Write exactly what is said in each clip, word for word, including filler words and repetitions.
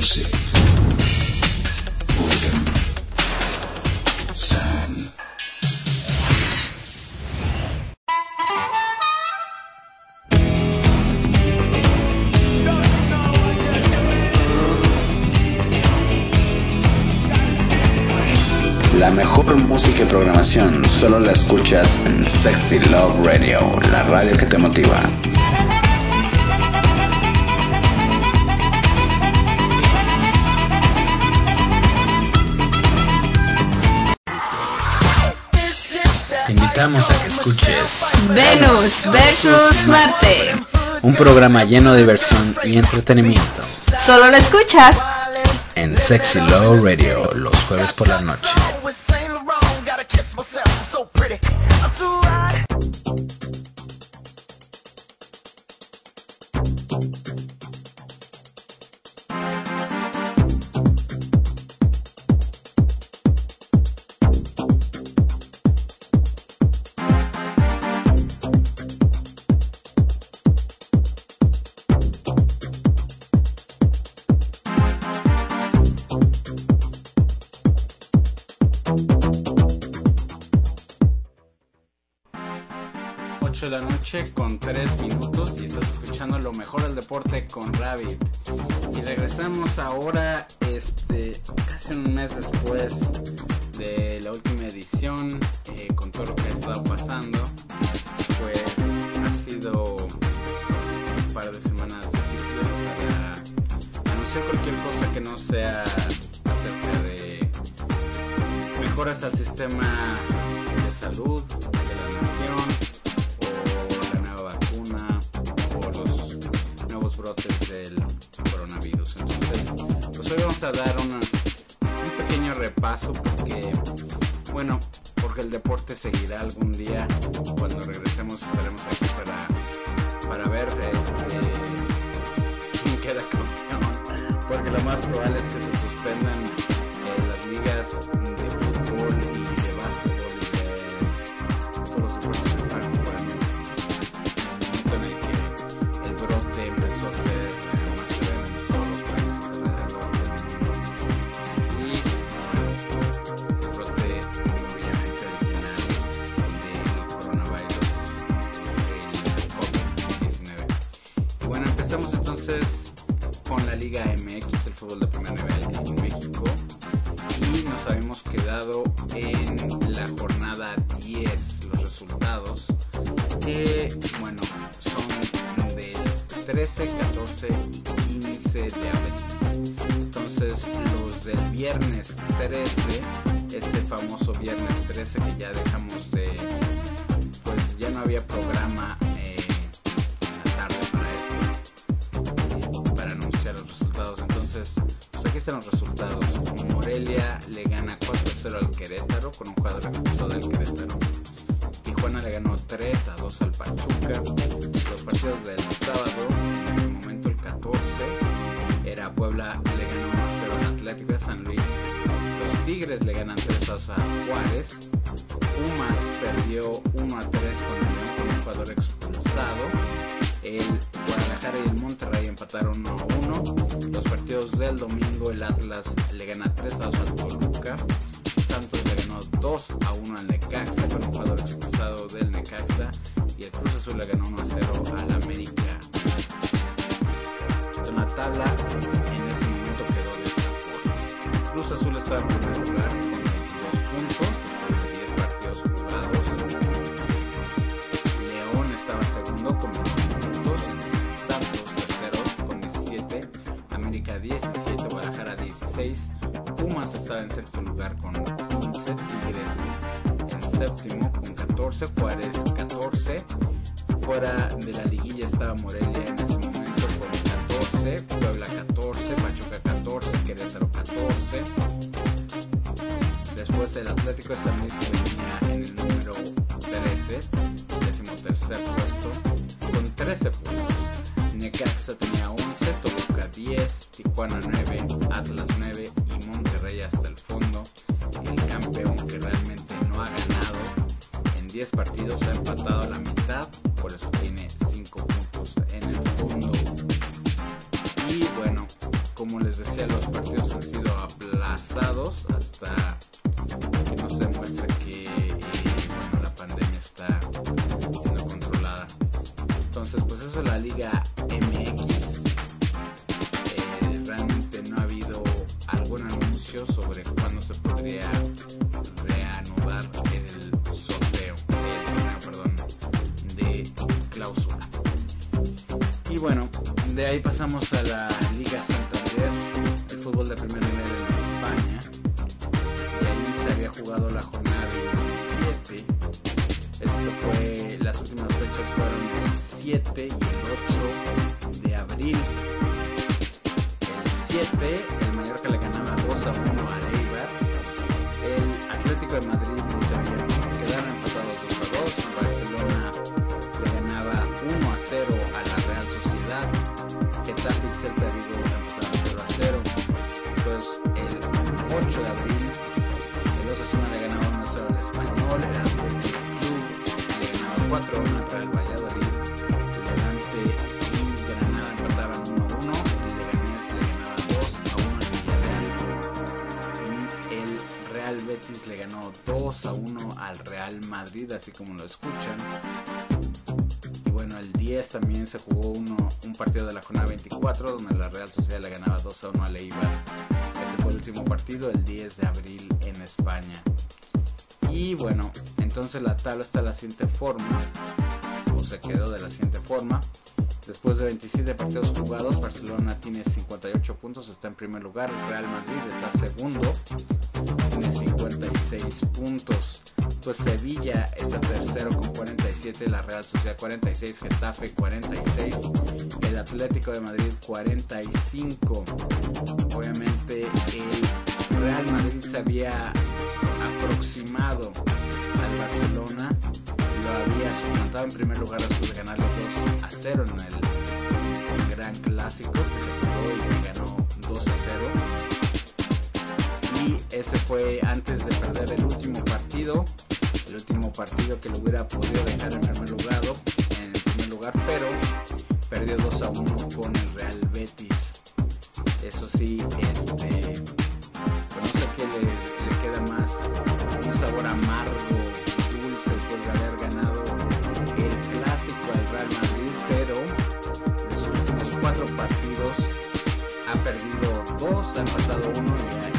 music. Boredom. Sound. La mejor música y programación solo la escuchas en Sexy Love Radio, la radio que te motiva. Te invitamos a que escuches Venus versus Marte, un programa lleno de diversión y entretenimiento. Solo lo escuchas en Sexy Love Radio los jueves por la noche. ocho de la noche con tres minutos y estás escuchando lo mejor del deporte con Rabbit. Y regresamos ahora, este, casi un mes después de la última edición, eh, con todo lo que ha estado pasando. Pues ha sido un par de semanas difíciles para anunciar cualquier cosa que no sea acerca de mejoras al sistema de salud de la nación, brotes del coronavirus. Entonces, pues hoy vamos a dar una, un pequeño repaso porque, bueno, porque el deporte seguirá algún día. Cuando regresemos estaremos aquí para, para ver este, quién queda campeón, porque lo más probable es que se suspendan eh, las ligas de fútbol y de básquetbol y de todos los deportes que están jugando. En el momento en el que el brote empezó a ser más severo en todos los países alrededor del mundo, y uh, el brote obviamente original del coronavirus, el COVID diecinueve. Y bueno, empezamos entonces con la Liga M X, el fútbol de primer nivel en México, y nos habíamos quedado en la jornada diez, los resultados que, bueno, son trece, catorce y quince de abril. Entonces los del viernes trece, ese famoso viernes trece que ya dejamos de, pues ya no había programa eh, en la tarde para esto, eh, para anunciar los resultados. Entonces, pues aquí están los resultados. Morelia le gana cuatro a cero al Querétaro con un jugador expulsado del Querétaro. Tijuana le ganó tres a dos al Pachuca. Los partidos del sábado, en ese momento el catorce, era Puebla le ganó uno a cero al Atlético de San Luis. Los Tigres le ganan tres a dos a Juárez. Pumas perdió uno a tres con el León con un jugador expulsado. El Guadalajara y el Monterrey empataron uno a uno. Los partidos del domingo, el Atlas le gana tres a dos al Toluca. Santos le ganó dos a uno al Necaxa con un jugador expulsado del Necaxa, y el Cruz Azul le ganó uno a cero al América. En la tabla en ese momento quedó de esta forma: Cruz Azul estaba en primer lugar con veintidós puntos después de diez partidos jugados. León estaba segundo con veinte puntos, Santos tercero con diecisiete, América diecisiete, Guadalajara dieciséis, Pumas estaba en sexto lugar con quince, Tigres en séptimo con catorce, Juárez catorce, fuera de la liguilla estaba Morelia en ese momento con catorce, Puebla catorce, Pachuca catorce, Querétaro catorce. Después el Atlético de San Luis venía en el número trece, décimo tercer puesto, con trece puntos. Necaxa tenía once, Toluca diez, Tijuana nueve, Atlas nueve y Monterrey hasta el fondo. El campeón, que realmente no ha ganado en diez partidos, ha empatado a la mitad, por eso tiene cinco puntos en el fondo. Y bueno, como como les decía, los partidos han sido aplazados hasta que no se demuestre que eh, bueno, la pandemia está siendo controlada. Entonces, pues eso es la Liga M X. Eh, realmente no ha habido algún anuncio sobre cuándo se podría reanudar el sorteo, el torneo, perdón, de clausura. Y bueno, de ahí pasamos a la Liga Santander, el fútbol de primer nivel en España. Y ahí se había jugado la jornada veintisiete. Esto fue, las últimas fechas fueron el siete y el ocho de abril. El siete, el Mallorca le ganaba dos a uno al Eibar. El Atlético de Madrid se había quedado empatados dos a dos. Barcelona le ganaba uno a cero a la Real Sociedad. Getafe y Celta Vigo empataban cero a cero. Pues el ocho de abril, el Osasuna le ganaba uno a cero al Español. El Athletic Club le ganaba cuatro a uno al Real Valladolid. El Levante y Granada empataban uno a uno. El Leganés le ganaba dos a uno al Villarreal. Y el Real Betis le ganó dos a uno al Real Madrid, así como lo escuchan. Y bueno, el diez también se jugó uno, un partido de la jornada veinticuatro, donde la Real Sociedad le ganaba dos a uno al Eibar. Ese fue el último partido, el diez de abril en España. Y bueno, entonces la tabla está de la siguiente forma, o se quedó de la siguiente forma. Después de veintisiete partidos jugados, Barcelona tiene cincuenta y ocho puntos, está en primer lugar. El Real Madrid está segundo, tiene cincuenta y seis puntos. Pues Sevilla está tercero con cuarenta y siete, la Real Sociedad cuarenta y seis, Getafe cuarenta y seis, el Atlético de Madrid cuarenta y cinco. Obviamente el Real Madrid se había aproximado al Barcelona, lo había suplantado en primer lugar después de ganarle dos a cero en el Gran Clásico que se jugó y ganó dos a cero. Y ese fue antes de perder el último partido, el último partido que lo hubiera podido dejar en primer lugar, en el primer lugar, pero perdió dos a uno con el Real Betis. Eso sí, este, pues no sé qué le, le queda más, un sabor amargo, dulce después de haber ganado el clásico al Real Madrid, pero de sus últimos cuatro partidos ha perdido dos, ha empatado uno y ha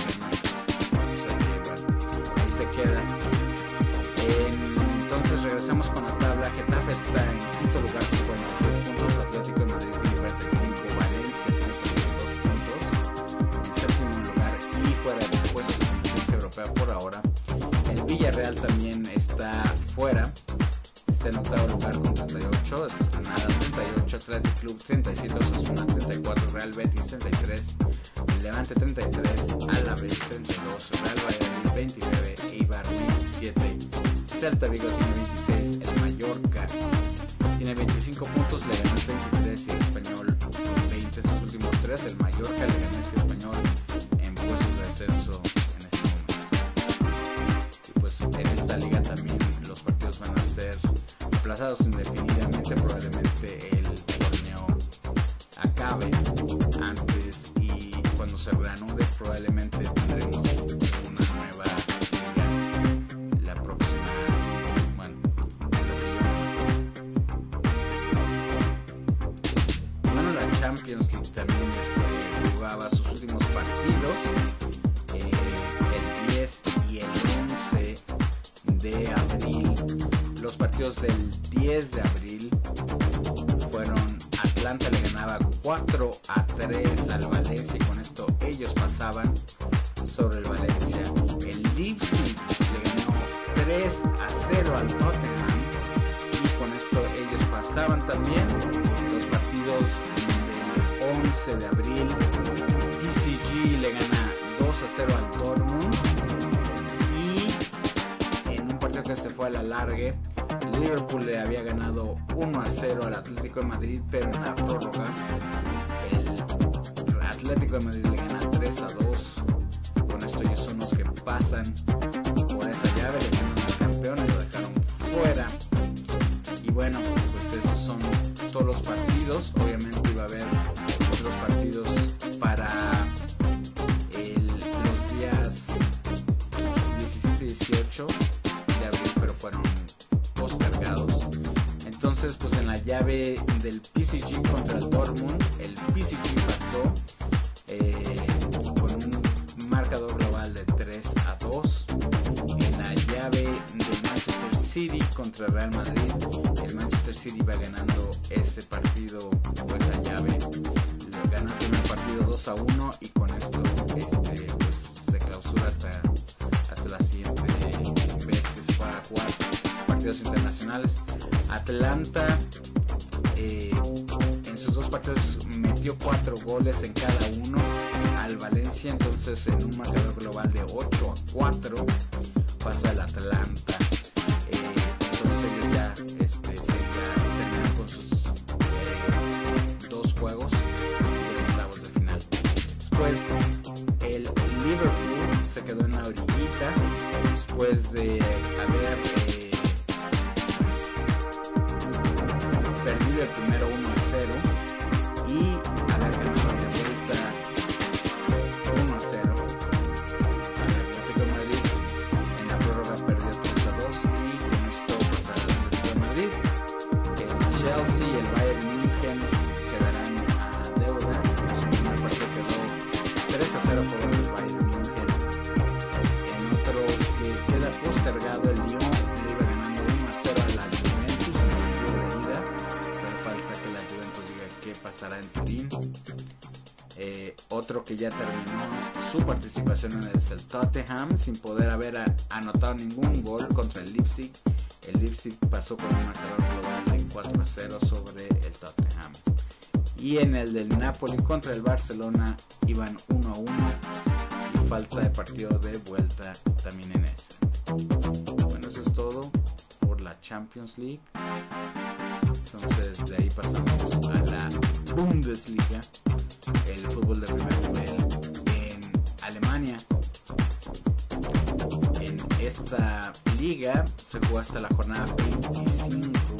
se queda. Entonces regresamos con la tabla. Getafe está en quinto lugar con cuarenta y seis puntos, Atlético de Madrid tiene cuarenta y cinco, Valencia tiene cuarenta y dos puntos en séptimo lugar y fuera de puestos de competencia europea por ahora. El Villarreal también está fuera, está en octavo lugar con treinta y ocho, después Granada treinta y ocho, Athletic Club treinta y siete, Osasuna treinta y cuatro, Real Betis treinta y tres, el Levante treinta y tres, Alavés treinta y dos, Real Valladolid veintinueve, Eibar veintisiete, Celta Vigo tiene veintiséis, el Mallorca tiene veinticinco puntos, le ganó el veintitrés y el Español veinte, sus últimos tres, el Mallorca le ganó este Español en puestos de descenso en este momento. Y pues en esta liga también los partidos van a ser aplazados indefinidamente, probablemente el torneo acabe antes y cuando se reanude probablemente tendremos una nueva liga la próxima, bueno, bueno la Champions League también este, jugaba sus últimos partidos eh, el diez y el once de abril. Los partidos del diez de abril fueron: Atlanta le ganaba cuatro a tres al Valencia y con esto ellos pasaban sobre el Valencia. El Leipzig le ganó tres a cero al Tottenham y con esto ellos pasaban también. Los partidos del once de abril, P S G le gana dos a cero al Dortmund y en un partido que se fue a la largue, Liverpool le había ganado uno a cero al Atlético de Madrid, pero en la prórroga el Atlético de Madrid le gana tres a dos. Con esto ellos son los que pasan por esa llave, le ganan al campeón y lo dejaron fuera. Y bueno, pues esos son todos los partidos. Obviamente iba a haber otros partidos para llave del P S G contra el Dortmund, el P S G pasó eh, con un marcador global de tres a dos. En la llave del Manchester City contra Real Madrid, el Manchester City va ganando ese partido o esa llave. Le ganó el primer partido dos a uno y con esto este, pues, se clausura hasta, hasta la siguiente vez que se va a jugar partidos internacionales. Atlanta eh, en sus dos partidos metió cuatro goles en cada uno al Valencia, entonces en un marcador global de ocho a cuatro pasa el Atlanta. Eh, entonces ellos ya este, se ya terminan con sus eh, dos juegos de octavos de final. Después el Liverpool se quedó en la orillita después de haber eh, perdido el primero uno a cero y haber ganado de vuelta uno a cero al Atlético de Madrid. En la prórroga perdió tres a dos y con esto pasa al Atlético de Madrid. El Chelsea y el Bayern München quedarán a deuda. Su primer partido quedó tres a cero a favor del Bayern München. En otro que queda postergado, el Lyon le iba ganando uno a cero a la Juventus en el partido de ida, pero falta que la Juventus diga qué pasará en Turín. Eh, otro que ya terminó su participación es el Tottenham sin poder haber a, anotado ningún gol contra el Leipzig. El Leipzig pasó con un marcador global de cuatro a cero sobre el Tottenham. Y en el del Napoli contra el Barcelona iban uno a uno y falta de partido de vuelta también en ese. Bueno, eso es todo por la Champions League. Entonces de ahí pasamos a la Bundesliga, el fútbol de primer nivel en Alemania. En esta liga se jugó hasta la jornada veinticinco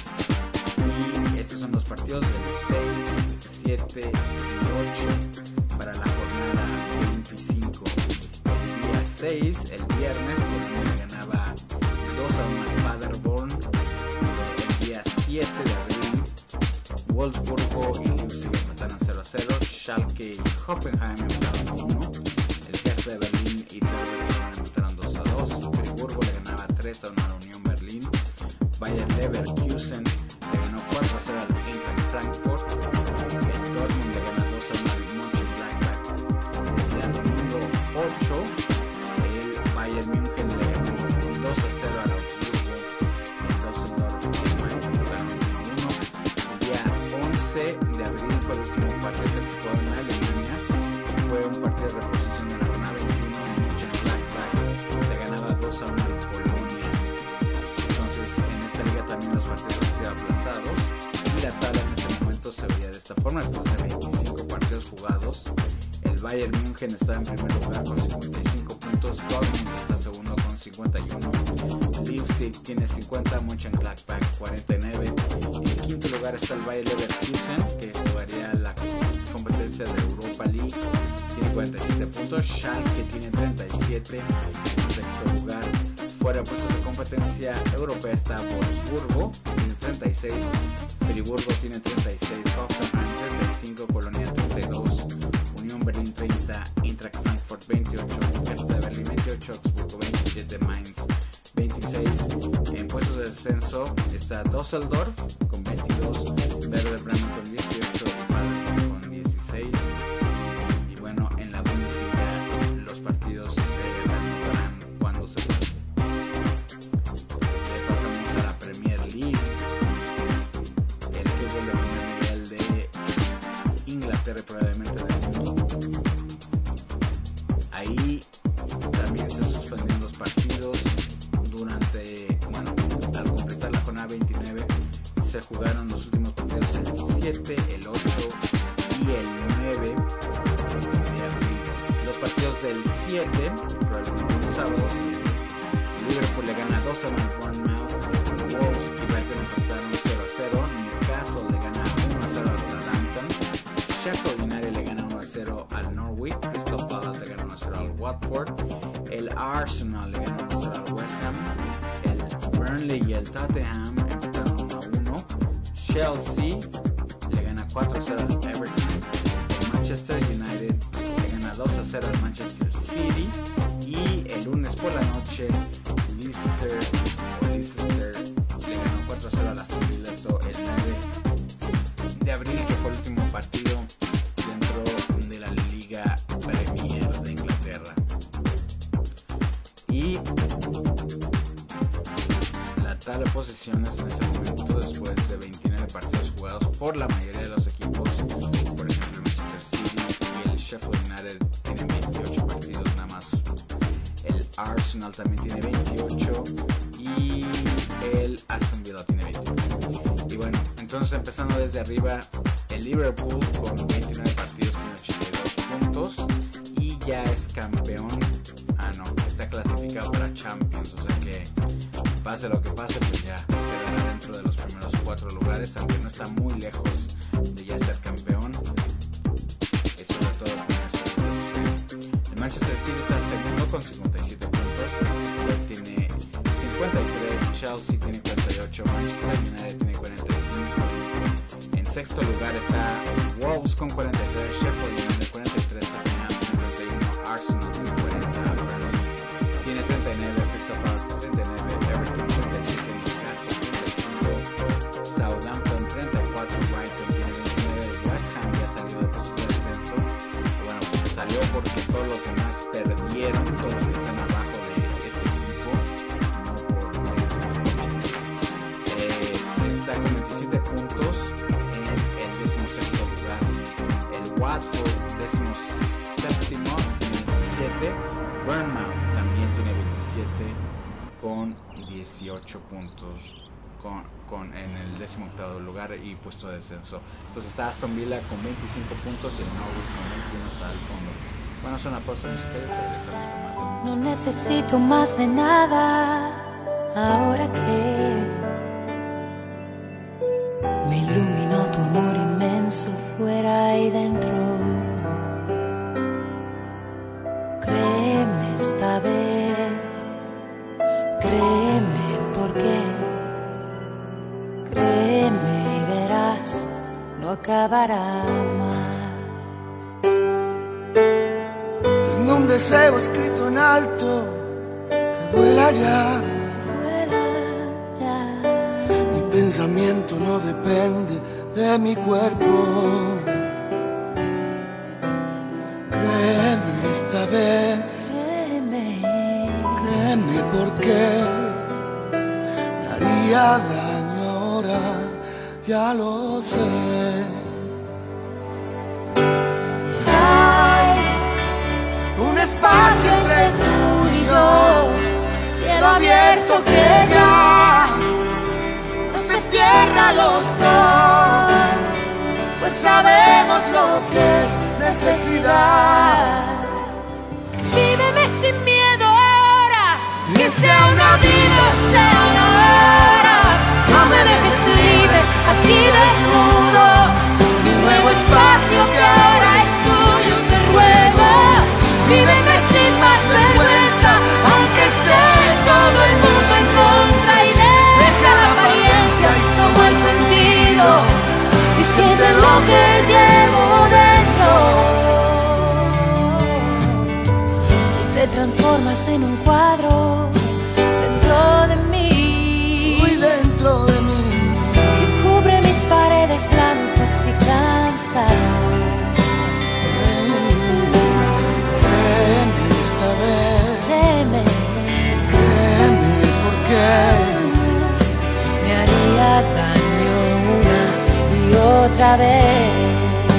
y estos son los partidos del seis, siete y ocho para la jornada veinticinco. El día seis, el viernes, Colonia le ganaba dos a uno al Paderborn. El día siete de abril, Wolfsburgo y Leipzig empataron cero a cero. Schalke y Hoffenheim empataron uno a uno. El Hertha de Berlín y Dortmund empataron dos a dos. Friburgo le ganaba tres a uno a la Unión Berlín. Bayer Leverkusen le ganó cuatro a cero al Eintracht Frankfurt. El Dortmund le ganó dos a uno al Mönchengladbach. El día domingo ocho, el Bayern München le ganó dos a cero al Augsburgo. El Düsseldorf y el Mainz empataron uno a uno. El día once de abril fue el último partido que se jugó en Alemania. Fue un partido de reposición de la jornada veintiuno. El Mönchengladbach le ganaba dos a uno al Colonia. Entonces en esta liga también los partidos han sido aplazados y la tabla en este momento se veía de esta forma. Después de veinticinco partidos jugados, el Bayern München está en primer lugar con cincuenta y cinco puntos, Dortmund está segundo con cincuenta y uno, Leipzig tiene cincuenta, Mönchengladbach cuarenta y nueve. En quinto lugar está el Bayer Leverkusen, que jugaría la competencia de Europa League, tiene cuarenta y siete puntos. Schalke tiene treinta y siete. En sexto lugar, fuera de puestos de competencia europea, está Wolfsburgo, tiene treinta y seis. Friburgo tiene treinta y seis, Hoffenheim treinta y cinco, Colonia treinta y dos, Unión Berlín treinta, Eintracht Frankfurt veintiocho, Hertha de Berlín veintiocho, Augsburgo veintisiete, Mainz veintiséis. En puestos de descenso está Düsseldorf con veintidós, Werder Bremen con dieciocho, Paderborn con dieciséis. Y bueno, en la Bundesliga los partidos se eh, reanudarán cuando se pueda. Le pasamos a la Premier League, el fútbol de primer nivel de Inglaterra y probablemente del mundo. Ahí también se suspendieron los partidos durante, bueno, al completar la jornada veintinueve se jugaron los últimos partidos el siete, el ocho y el nueve de abril. Los partidos del siete, probablemente los sábados, Liverpool le gana dos a uno al Bournemouth, Wolves y Brighton empataron cero a cero, Newcastle le gana uno a cero al Southampton, Sheffield United le gana uno a cero al Norwich, Crystal Palace le gana uno a cero al Watford, el Arsenal le gana uno a cero al West Ham, el Burnley y el Tottenham empataron uno a uno, Chelsea le gana cuatro a cero al Everton. El Manchester United le gana dos a cero al Manchester City. Y el lunes por la noche Leicester, Leicester le ganó cuatro a cero al Aston Villa. Esto el nueve de abril, que fue el último partido dentro de la Liga Premier de Inglaterra. Y la tabla de posiciones en ese momento, después de veintinueve partidos jugados por la mayoría de los equipos, por ejemplo el Manchester City y el Sheffield United tienen veintiocho partidos nada más. El Arsenal también tiene veintiocho y el Aston Villa tiene veintiocho. Y bueno, entonces empezando desde arriba, el Liverpool con veintinueve partidos tiene ochenta y dos puntos y ya es campeón. Ah, no, está clasificado para Champions, o sea que pase lo que pase, pues ya quedará dentro de los primeros cuatro lugares, aunque no está muy lejos de ya ser campeón. Es sobre todo con esto. El Manchester City está segundo con cincuenta y siete puntos, Leicester tiene cincuenta y tres, Chelsea tiene cuarenta y ocho, Manchester United tiene cuarenta y cinco. En sexto lugar está Wolves con cuarenta y tres, Sheffield United cuarenta y tres, Tottenham tiene cuarenta y uno, Arsenal tiene cuarenta, Burnley tiene treinta y nueve, Crystal Palace treinta y nueve, Everton treinta y siete, Newcastle treinta y cinco, Southampton treinta y cuatro, Brighton tiene veintinueve, West Ham ya salió de posición de descenso. Bueno, salió porque todos los demás perdieron, todos los que están abajo de este equipo, no por mérito propio. Eh, está con veintisiete puntos en el decimosexto lugar. El Watford, decimoséptimo, tiene veintisiete. Bournemouth también tiene veintisiete con dieciocho puntos con, con, en el decimoctavo lugar y puesto de descenso. Entonces está Aston Villa con veinticinco puntos y el Norwich con veintiuno hasta el fondo. Bueno, es una pausa musical y regresamos con más de... No necesito más de nada ahora que me iluminó tu amor inmenso fuera y dentro. Créeme esta vez, créeme porque, créeme y verás, no acabará más. Tengo un deseo escrito en alto que vuela ya, Vuela ya. mi pensamiento no depende de mi cuerpo. Créeme esta vez, Créeme, créeme porque me haría daño ahora, ya lo sé. Hay un espacio entre tú y yo, cielo abierto que ya no se cierra a los dos, pues sabemos lo que es necesidad. víveme sin miedo ahora, Que sea una vida, sea una hora. No me dejes libre, aquí desnudo, mi nuevo espacio que ahora es tuyo, te ruego. Víveme sin más vergüenza, aunque esté todo el mundo en contra, y deja la apariencia y toma el sentido y siente lo que llevo dentro. Y te transformas en un cuadro dentro de mí, muy dentro de mí. que cubre mis paredes blancas y cansadas. Créeme esta vez, Créeme, créeme porque me haría daño una y otra vez.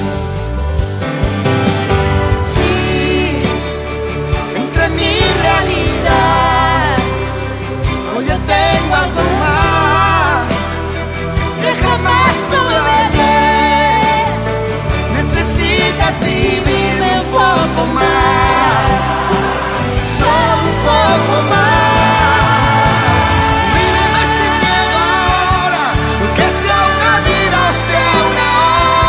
sí, entre mi realidad, hoy yo tengo algo más que jamás tuve ayer. Necesitas vivirme un poco más, solo un poco más. Víveme sin miedo ahora, que sea una vida o sea una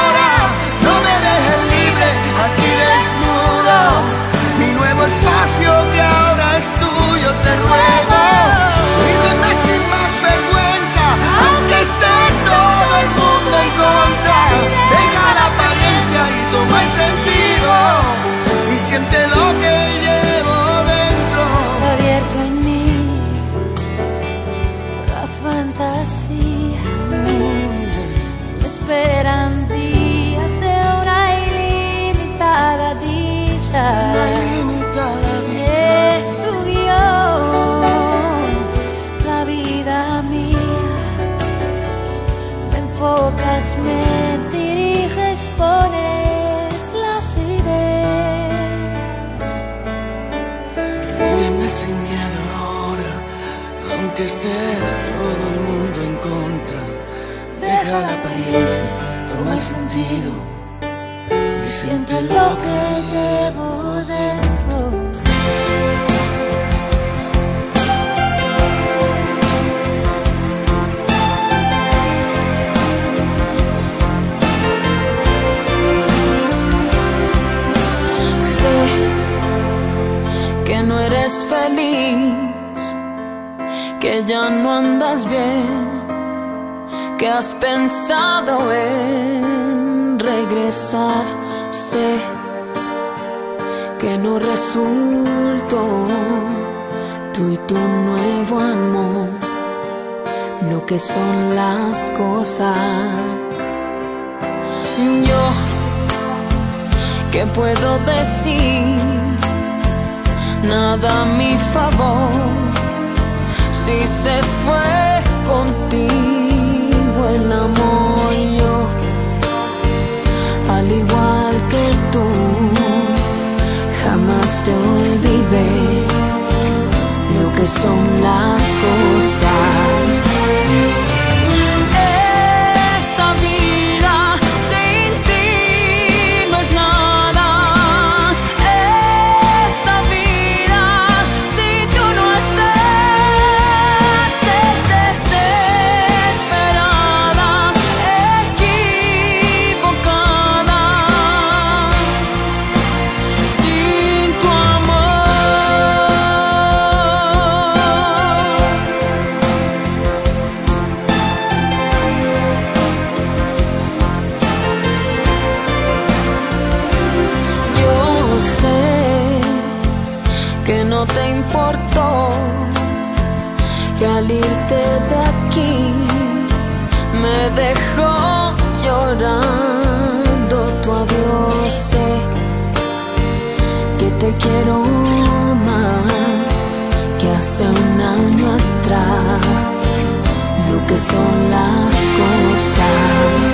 apariencia toma el sentido y siente lo que llevo dentro. Que no eres feliz, que ya no andas bien, que has pensado en regresar. Sé que no resultó tú y tu nuevo amor lo que son las cosas. Yo, ¿qué puedo decir? Nada a mi favor, si se fue contigo el amor. Yo, al igual que tú, jamás te olvidé lo que son las cosas. No te importó que al irte de aquí me dejó llorando tu adiós. Sé que te quiero más que hace un año atrás, lo que son las cosas.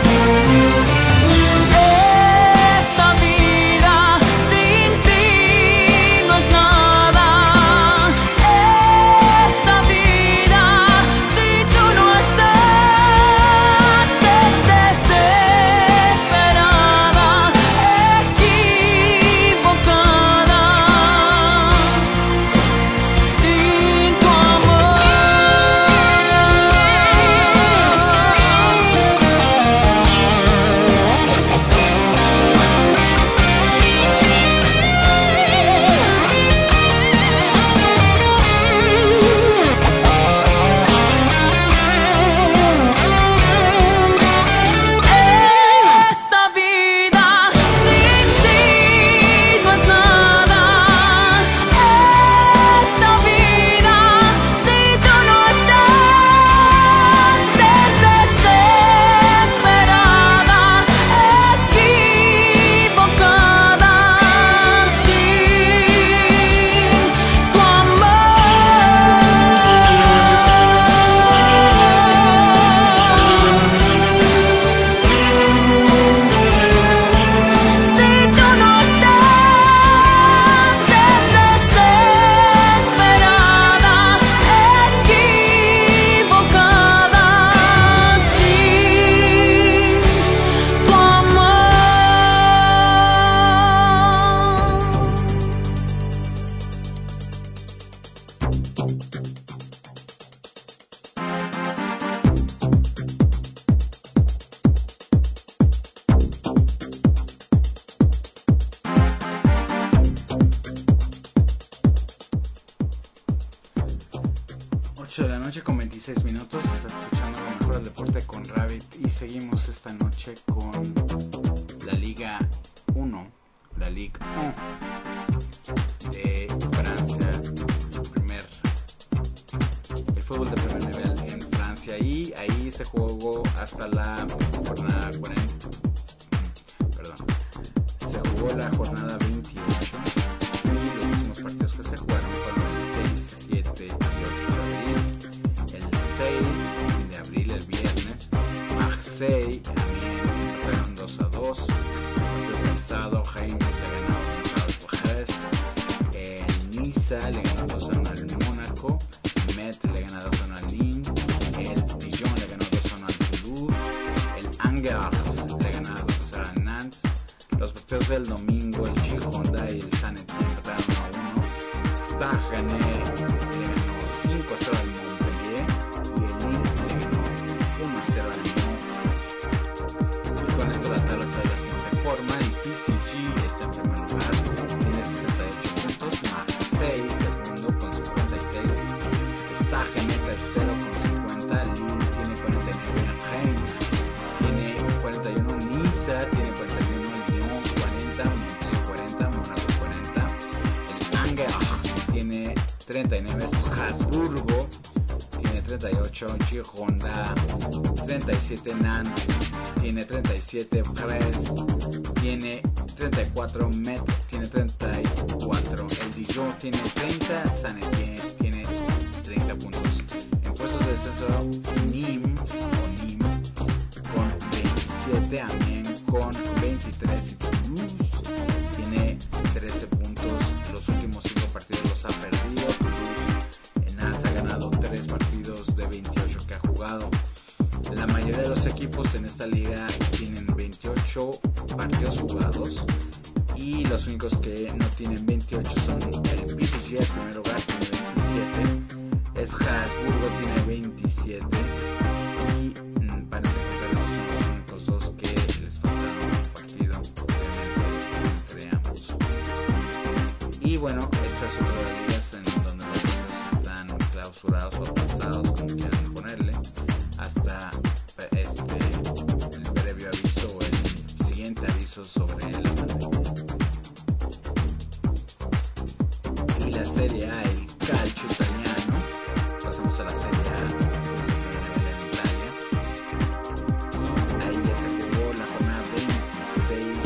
De la noche con veintiséis minutos, estás escuchando lo mejor del deporte con Rabbit y seguimos esta noche con la Liga uno, la Ligue uno de Francia, el primer el fútbol de primer nivel en Francia, y ahí se jugó hasta la jornada cuarenta, perdón, se jugó la jornada veintiocho y los últimos partidos que se jugaron fueron el seis, siete y ocho de abril. seis de abril, el viernes, Marseille empataron dos a dos. El sábado, Reims le ganó dos a Brest. El Niza le ganó dos a uno al Mónaco. Metz le ganó dos a uno al Lille. El Dijon le ganó dos a uno al Toulouse. El partidos del domingo, el G Honda y el Sanet empataron a uno. Stagane le ganó cinco a cero al Montpellier y el Lille le ganó uno a cero al Lyon. Y con esto la tabla se da de la siguiente forma: el P C G está en primer lugar, tiene sesenta y ocho puntos, Marseille segundo con cincuenta y seis, Stagane tercero con cincuenta, Lille tiene cuarenta y nueve, Reims tiene cuarenta y uno, Niza tiene cuarenta y uno, Lyon cuarenta, Montpellier cuarenta, Mónaco cuarenta, el Angers tiene treinta y nueve, Strasburgo tiene treinta y ocho, Girona treinta y siete, Nantes tiene treinta y siete, Brest tiene treinta y cuatro, Metz tiene treinta y cuatro, el Dijon tiene treinta, Saint-Étienne tiene treinta puntos. En puestos de descenso, Nîmes o Nîmes con veintisiete, Amiens con veintitrés y Toulouse tiene trece puntos. Los últimos cinco partidos los ha perdido. Toulouse en As ha ganado tres partidos de veintiocho que ha jugado. La mayoría de los equipos en esta liga tienen veintiocho partidos jugados y los únicos que no tienen veintiocho son el P S G, en primer lugar, tiene veintisiete, Strasburgo tiene veintisiete y para contar esos son los únicos dos que les faltaron un partido entre ambos. Y bueno, esta es otra de las ligas en donde los partidos están clausurados o aplazados, como quieran ponerle, hasta este el previo aviso o el siguiente aviso sobre la pandemia. Y la Serie A, el calcio italiano, pasamos a la Serie A en Italia, y ahí ya se jugó la jornada veintiséis,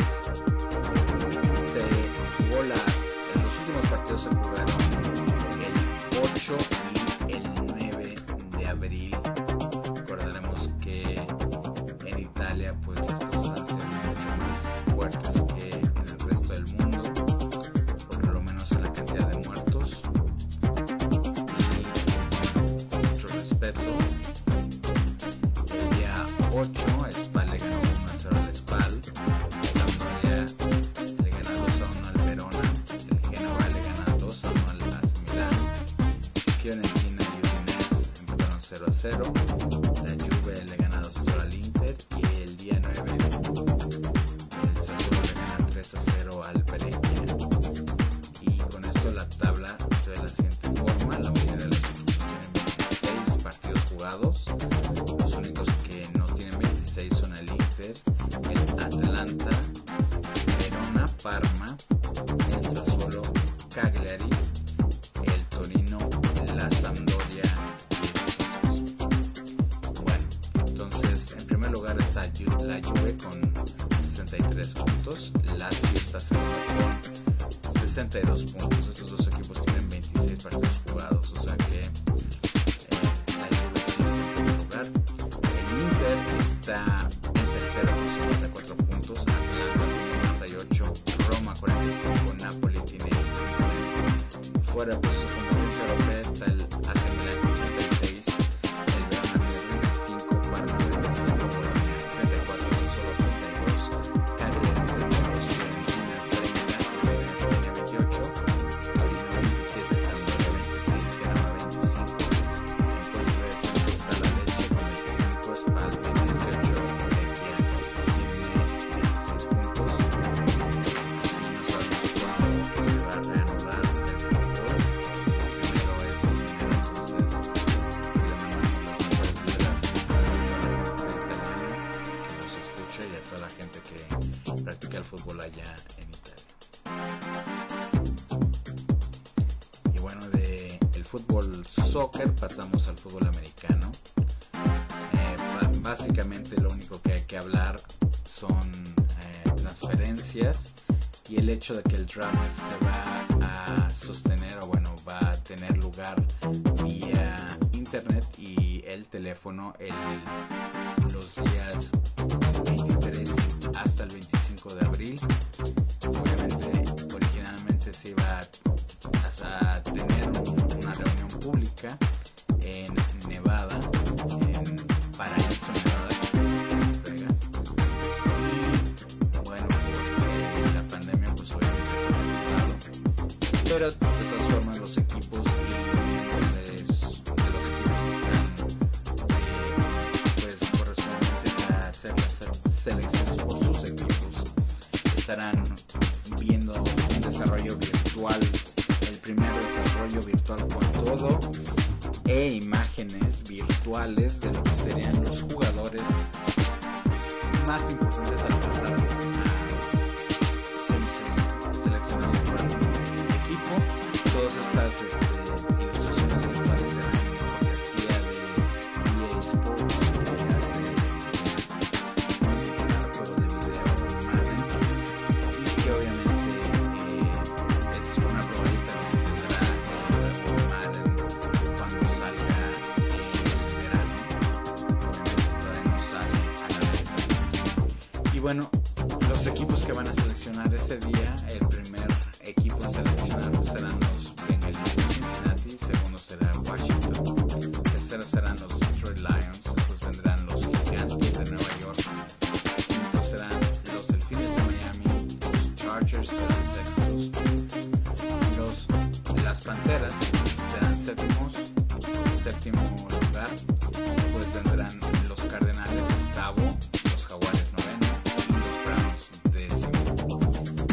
se jugó las, en los últimos partidos se jugaron el ocho y el nueve de abril. Recordaremos que en Italia pues las cosas han sido mucho más fuertes que en el resto del mundo, por lo menos en la cantidad de muertos. Y con mucho respeto, el día ocho Spal le ganó uno a cero al Spal, Sampdoria le gana dos a uno al Verona, el Genoa le gana dos a uno al A C Milan, Fiorentina y Udinese empataron cero a cero, la Juve le gana dos a cero al Inter y el día nueve el Sassuolo le gana tres a cero al Brescia. Y con esto la tabla se ve de la siguiente forma: la mayoría de los equipos tienen veintiséis partidos jugados, los únicos que no tienen veintiséis son el Inter, el Atalanta, Verona, Parma, el Sassuolo, Cagliari, el Torino, la Sampdoria y el Juventus. Bueno, entonces en primer lugar está la Juve con sesenta y tres puntos, Lazio está segundo con sesenta y dos puntos. Estos dos equipos tienen veintiséis partidos jugados, o sea que eh, la Juve sí está en primer lugar. El Inter está en tercero con cincuenta y cuatro puntos, Atlanta tiene cuarenta y ocho, Roma cuarenta y cinco, Napoli tiene veintinueve. Fuera pues su competencia europea está el A C Milan con treinta y seis, el Verona tiene treinta y cinco, Parma treinta y cinco, Bolonia treinta y cuatro, Sassuolo treinta y dos, Cagliari treinta y dos, Fiorentina treinta, Udinese tiene veintiocho, Torino veintisiete, Sampdoria veintiséis, Genoa veinticinco. En puestos de descenso está la Lecce con veinticinco, Spal tiene dieciocho, Vecchia tiene dieciséis puntos y no sabemos cuándo se va a reanudar el fútbol. Primero es domingo, entonces le mandamos las mejores vibras a la gente italiana que nos escucha y a toda la gente que practica el fútbol allá en Italia. Y bueno, de el fútbol soccer pasamos al fútbol americano. Eh, básicamente lo único que hay que hablar son eh, transferencias y el hecho de que el draft se va a sostener, o bueno, va a tener lugar vía internet y el teléfono el, los días veintitrés hasta el veinticinco de abril. Obviamente originalmente se iba a, a tener un, una reunión pública en Nevada, en Paraíso, Nevada, que es en Las Vegas. Y bueno, por la pero de todas formas los equipos y de, de los equipos que están eh, pues correspondientes a hacer las selecciones por sus equipos estarán viendo un desarrollo virtual, el primer desarrollo virtual con todo e imágenes virtuales de lo que serían los jugadores más importantes al pasar a ser seleccionados por algún equipo. Todas estas este, ilustraciones virtuales serán cortesía de E A Sports, que hace el juego de video Madden, y que obviamente eh, es una probadita que tendrá el juego Madden cuando salga en verano. Obviamente todavía no sale a la venta. Y bueno, los equipos que van a seleccionar ese día, el primer equipo a seleccionar serán los Bengalíes de Cincinnati, segundo será Washington, tercero serán los Detroit Lions, después vendrán los Gigantes de Nueva York, quinto serán los Delfines de Miami, los Chargers serán sextos, los, las Panteras serán séptimos, séptimo lugar, después vendrán los Cardenales octavo, los Jaguares noveno y los Browns décimo.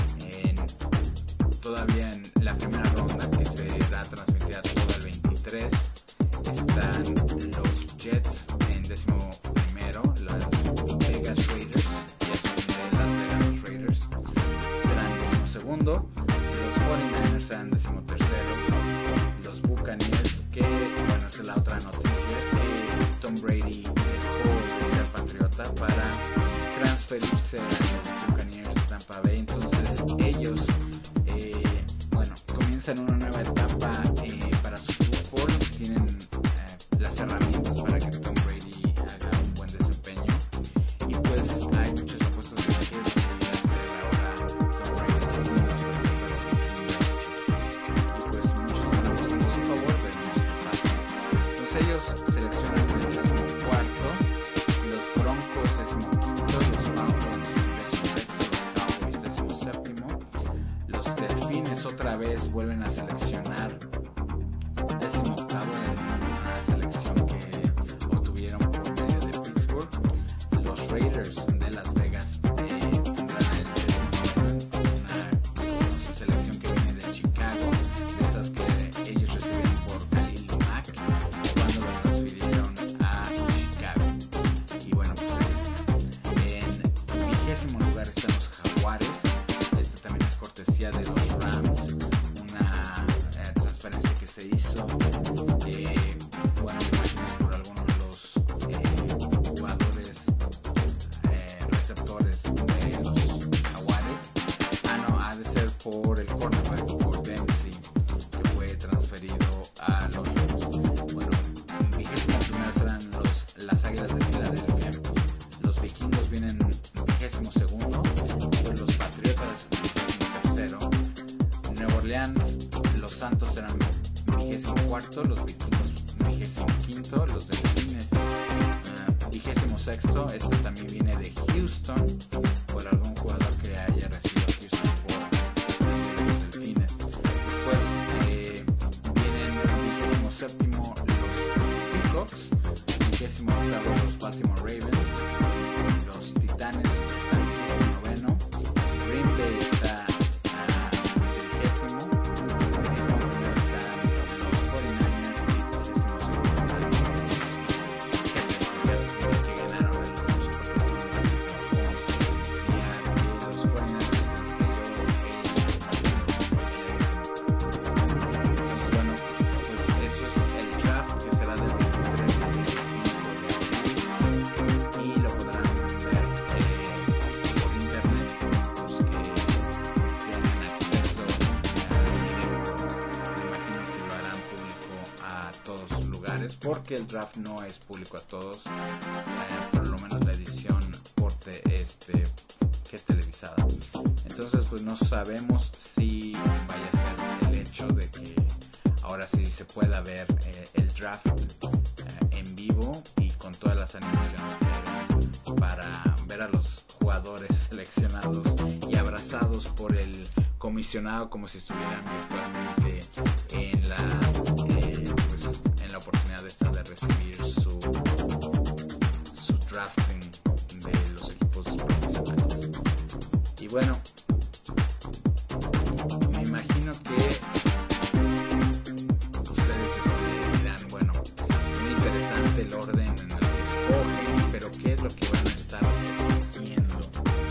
En, todavía en la primera ronda, que será transmitida todo el veintitrés, están los Jets en décimo primero, las Vegas Raiders, ya son de Las Vegas Raiders, serán décimo segundo, los cuarenta y nueve ers serán décimo terceros, los Buccaneers, que bueno, esa es la otra noticia, que Tom Brady dejó de ser patriota para transferirse a los Buccaneers de Tampa Bay. Entonces ellos eh, bueno, comienzan una nueva etapa eh, para su fútbol, tienen eh, las herramientas para que Tom Brady haga un buen desempeño, y pues hay muchas apuestas de que podría ser ahora Tom Brady sin los patriotas y sin Belichick, y pues muchos están apostando a su favor, veremos qué pasa. Entonces ellos seleccionan el décimo cuarto, los Broncos décimo quinto, los Falcons décimo sexto, los Cowboys décimo séptimo, los Delfines otra vez vuelven a seleccionar décimo octavo en una selección que obtuvieron por medio de Pittsburgh. Los Raiders de Las Vegas eh, tendrán el décimo noveno, una, una selección que viene de Chicago, de esas que ellos recibieron por Khalil Mack cuando lo transfirieron a Chicago. Y bueno, pues ahí está. En vigésimo lugar están los Jaguares. Este también es cortesía de los Rams, una eh, transferencia que se hizo, eh, bueno, me imagino por algunos de los eh, jugadores eh, receptores de los Jaguares. Ah, no, ha de ser por el cornerback, por Dempsey, que fue transferido a los Rams. Bueno, en vigésimo primero serán los, las Águilas de Filadelfia. Los Vikingos vienen vigésimo segundo, los Patriotas vigésimo tercero, Nueva Orleans, los Santos serán vigésimo cuarto, los Vikingos vigésimo quinto, los Delfines uh, vigésimo sexto. Este también viene de Houston, por algún jugador que haya recibido Houston por los Delfines. Después eh, vienen vigésimo séptimo los Seahawks, vigésimo octavo los Baltimore Ravens, los Titanes están vigésimo noveno, Green Bay está a vigésimo, vigésimo primero están los cuarenta y nueve ers y vigésimo segundo están los Jefes, ya se que ganaron el Supertazón de y los cuarenta y nueve ers se les cayó el entonces bueno, pues eso es el draft que será del veintitrés al veinticinco de abril y lo podrán ver eh, por internet los que tengan acceso a, me imagino que lo harán público a todos los lugares porque el draft no es público a todos, eh, por lo menos la edición porte este que es televisada. Entonces pues no sabemos si vaya a ser el hecho de que ahora sí se pueda ver eh, el draft eh, en vivo y con todas las animaciones que hay para ver a los jugadores seleccionados y abrazados por el comisionado como si estuvieran virtualmente en la eh, pues, en la oportunidad esta de recibir su su drafting de los equipos profesionales. Y bueno, me imagino que ustedes este, dirán, bueno, muy interesante el orden en el que escogen, pero ¿qué es lo que van a estar escogiendo?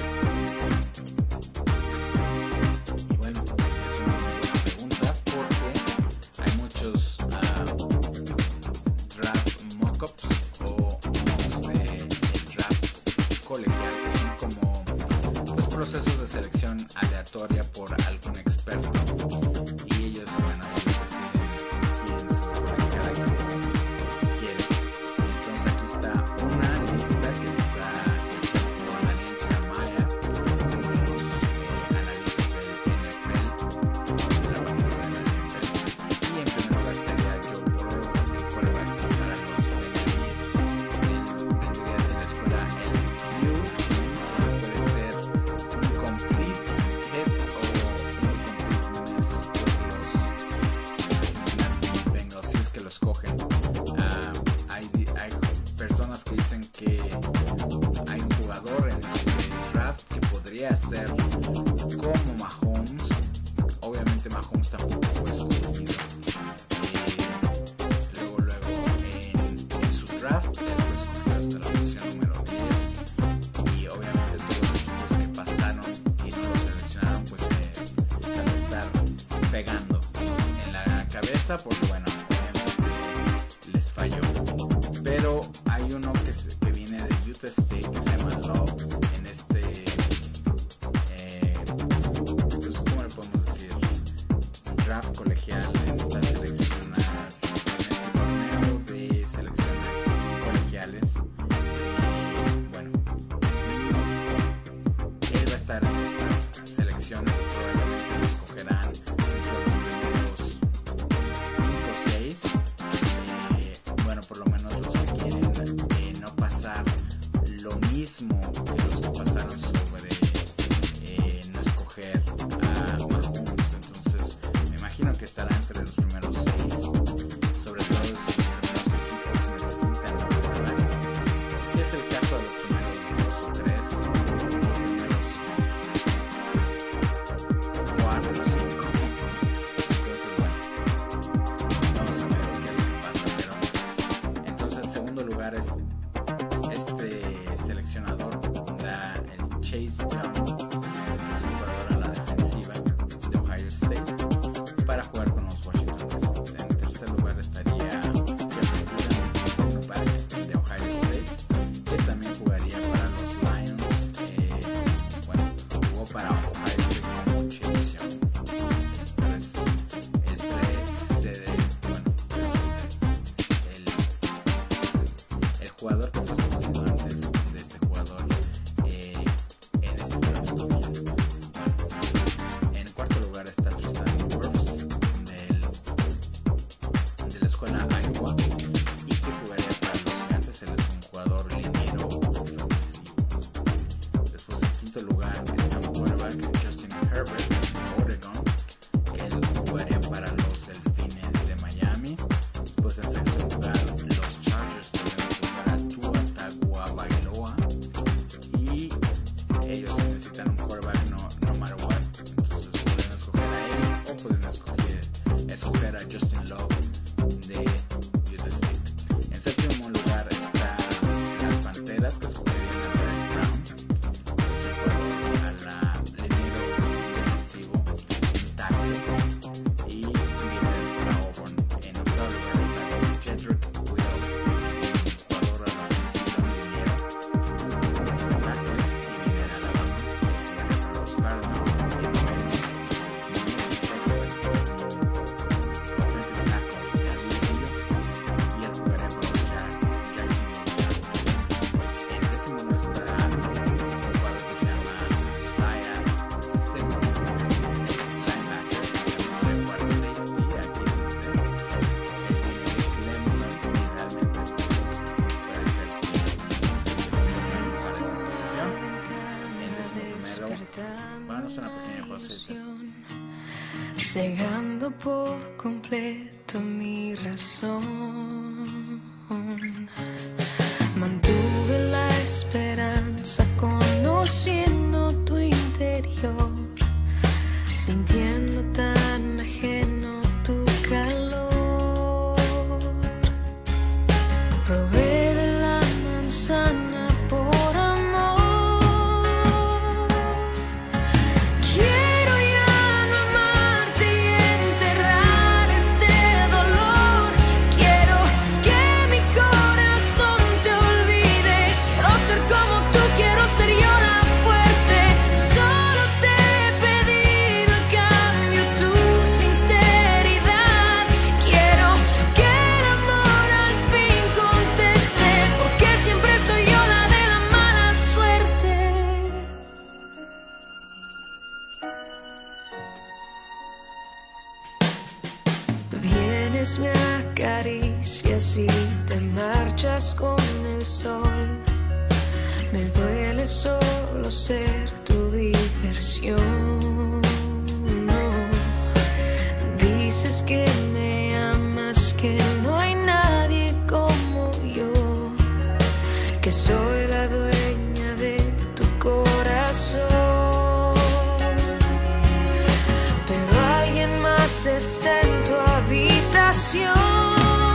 Y bueno, es una muy buena pregunta porque hay muchos uh, draft mockups o mocks de draft colegial que son como los procesos de selección aleatoria por algún experto, y ellos, bueno, ellos deciden quién se supone que cada equipo quiere. Entonces aquí está una lista que está hecha por Daniel Jeremiah, uno de los eh, analistas del N F L, de la página de la N F L, y en primer lugar sería Joe Burrow, el quarterback para los Bengalíes. Él vendría de la escuela L S U, puede ser un complete hit o un completeness por los Cincinnati Bengals, si es que los cogen. Uh, hay, hay personas que dicen que hay un jugador en este draft que podría ser como Mahomes. Obviamente Mahomes tampoco fue escogido. Eh, luego, luego en, en su draft él fue escogido hasta la posición número diez, y obviamente todos los equipos que pasaron y no lo seleccionaron pues eh, se van a estar pegando en la cabeza porque bueno, obviamente les falló. Pero hay uno que, se, que viene de Utah State que se llama Love en este eh, pues, ¿cómo le podemos decir? Draft colegial, en esta selección, en este torneo de selecciones colegiales. Y bueno, él va a estar en estas selecciones, probablemente lo escogerán dentro de los primeros cinco o seis. Eh, bueno, por lo menos los que quieren eh, no pasar lo mismo que los que pasaron sobre eh, no escoger a Mahomes. Entonces me imagino que estará entre los primeros seis, sobre todo si los primeros equipos necesitan un quarterback, que es el caso de los primeros dos o tres, los primeros cuatro o cinco. Entonces bueno, vamos a ver qué es lo que pasa. Pero entonces en segundo lugar es este seleccionador da el Chase Young, que es un jugador a la defensiva de Ohio State, para jugar con los Washington Redskins. En tercer lugar estaría Jeffrey Graham, cornerback de Ohio State, que también jugaría para los Lions. Eh, bueno, jugó para Ohio State como Chase Young. Entonces el precede, bueno, pues el, el jugador que fue escogido antes de este jugador eh, en este draft. Bueno, en cuarto lugar está Tristan Wirfs del, de la escuela Iowa, y que jugaría para los Gigantes. Él es un jugador liniero ofensivo. Después en quinto lugar está un quarterback, Justin Herbert de Oregon, que él jugaría para los Delfines de Miami. Después en sexto lugar los Chargers podrían escoger a Tua Tagovailoa, y ellos necesitan un quarterback no, no matter what. Entonces pueden escoger a él o pueden escoger, escoger a Justin Love de Utah State. En séptimo lugar está las Panteras, que escogerían a Derek Brown, que es un jugador a la liniero defensivo, tackle, y viene de escuela Auburn. En octavo lugar está Jedrick Wills, que es un jugador a la ofensiva liniero, es un tackle y viene de Alabama, viene para los Cardinals. En noveno, offensive tackle de Alabama, y él jugaría para los Jacksonville Jaguars. En décimo no está un jugador que se llama Isaiah Simmons, que es un linebacker que puede jugar safety. Aquí dice él viene de Clemson, y realmente pues, puede ser que se escojan para esta posición. En décimo primero, bueno, es una pequeña pausa. cegando por completo mi razón. Mantuve la esperanza conociendo tu interior, sintiendo tan ajeno tu calor. Probé de la manzana por amor. Quiero ya no amarte y enterrar este dolor. Quiero que mi corazón te olvide. Quiero ser como tú, quiero ser yo la fuerte. Solo te he pedido a cambio tu sinceridad. Quiero que el amor al fin conteste, porque siempre soy yo la de la mala suerte. Vienes, me acaricias y te marchas con el sol. Me duele solo ser tu diversión. No. Dices que me amas, que no hay nadie como yo, que soy la dueña de tu corazón. Pero alguien más está en tu habitación.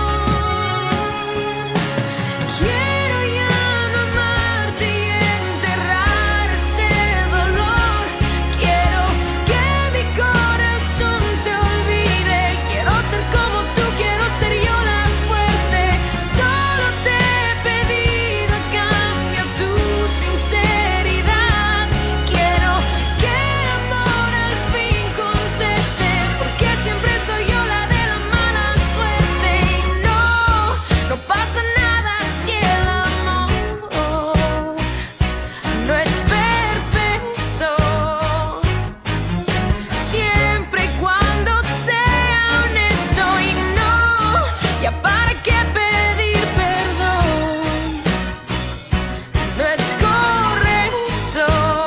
Quiero ya no amarte y enterrar este dolor. Quiero que mi corazón te olvide. Quiero ser como tú, quiero ser yo la fuerte. Solo te he pedido a cambio tu sinceridad. Quiero que el amor al fin conteste, porque siempre soy yo la de la mala suerte. Y no, no pasa nada si el amor no es perfecto, siempre y cuando sea honesto. Y no, ya para qué pedir perdón, no es correcto.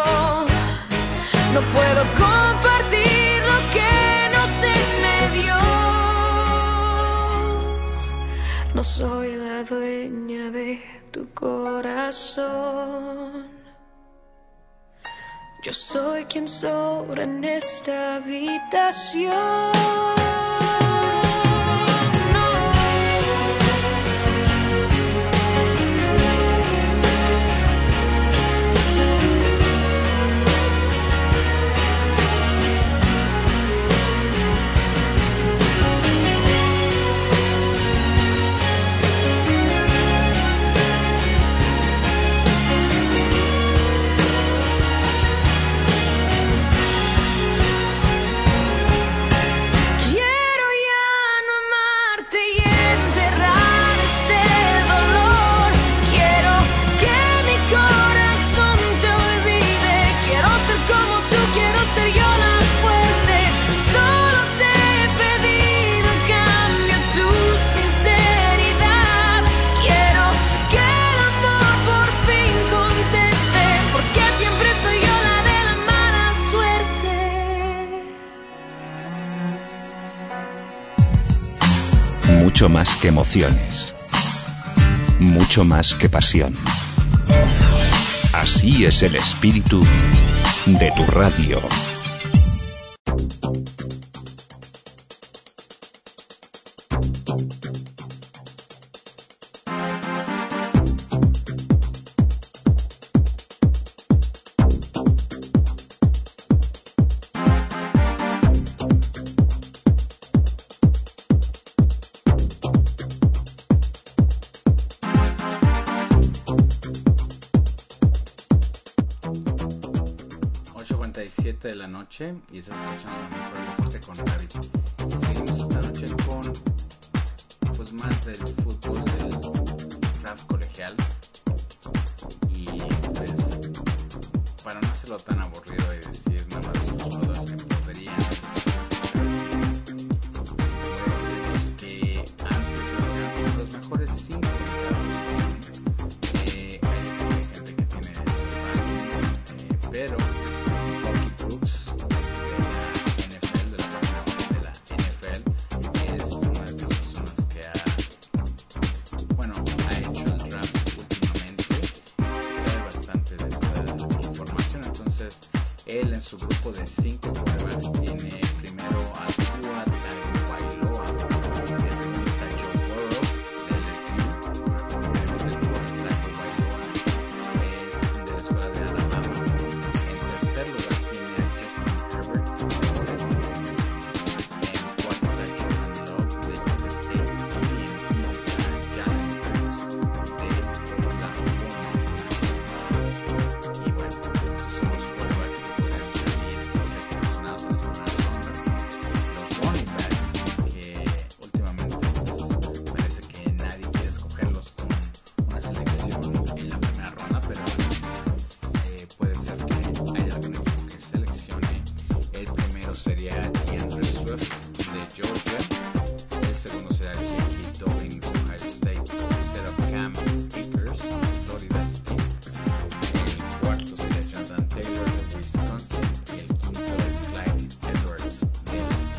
No puedo compartir lo que no se me dio. No soy la dueña de tu corazón. Yo soy quien sobra en esta habitación. No. Quiero ya no amarte y enterrar ese dolor. Quiero que mi corazón te olvide. Quiero ser como tú, quiero ser yo la fuerte. Solo te he pedido a cambio tu sinceridad. Quiero que el amor por fin conteste, porque siempre soy yo la de la mala suerte. Mucho más que emociones. Mucho más que pasión. Así es el espíritu de tu radio. ocho cuarenta y siete de la noche y estás escuchando lo mejor del deporte con David. Y seguimos esta noche con pues más del fútbol, del draft colegial. Y pues para no hacerlo tan aburrido y decir nada más los jugadores que podrían pues los que han sido seleccionados como los mejores cinco de cada posición. Eh, hay gente que tiene rankings, eh, pero Brooks de la N F L, de la página su grupo de cinco quarterbacks tiene primero a Tua Tagovailoa, el segundo está Joe Burrow de L S U, obviamente el Tua Tagovailoa es de la escuela de Alabama. En tercer lugar tiene a Justin Herbert de Oregon, en cuarto está Jordan Love de Utah State y en quinto está Jalen Hurts de Oklahoma. Y bueno, esos son los quarterbacks que podrían salir y ser seleccionados en las primeras rondas. Los running backs, que últimamente pues, parece que nadie quiere escogerlos con una selección en la primera ronda, pero eh, puede ser que haya algún equipo que seleccione. El primero sería DeAndre Swift de Georgia, el segundo será J K. Dobbins de Ohio State, el tercero Cam Akers, Florida State, el cuarto sería Jonathan Taylor de Wisconsin y el quinto es Clyde Edwards de L S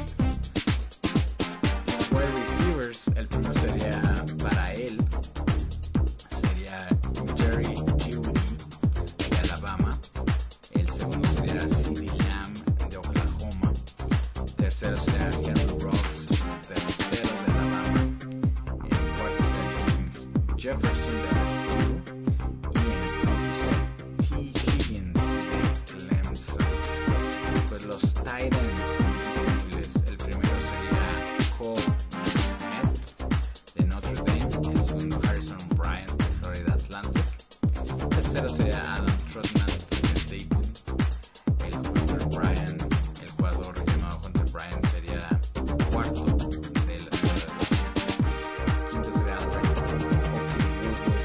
U. Wide receivers, el primero sería para él, sería Jerry Jeudy de Alabama, el segundo sería CeeDee Lamb de Oklahoma, tercero sería Henry Ruggs, tercero de Alabama, el cuarto sería Justin Jefferson de L S U y en el quinto sería T. Higgins de Clemson. Pues los tight ends disponibles, el primero sería Cole Kmet de Notre Dame, el segundo Harrison Bryant de Florida Atlantic, el tercero sería Adam Trotman de Dayton, el Hunter Bryant, el jugador llamado Hunter Bryant sería cuarto de la escuela de los el quinto sería Albert Okwuegbunam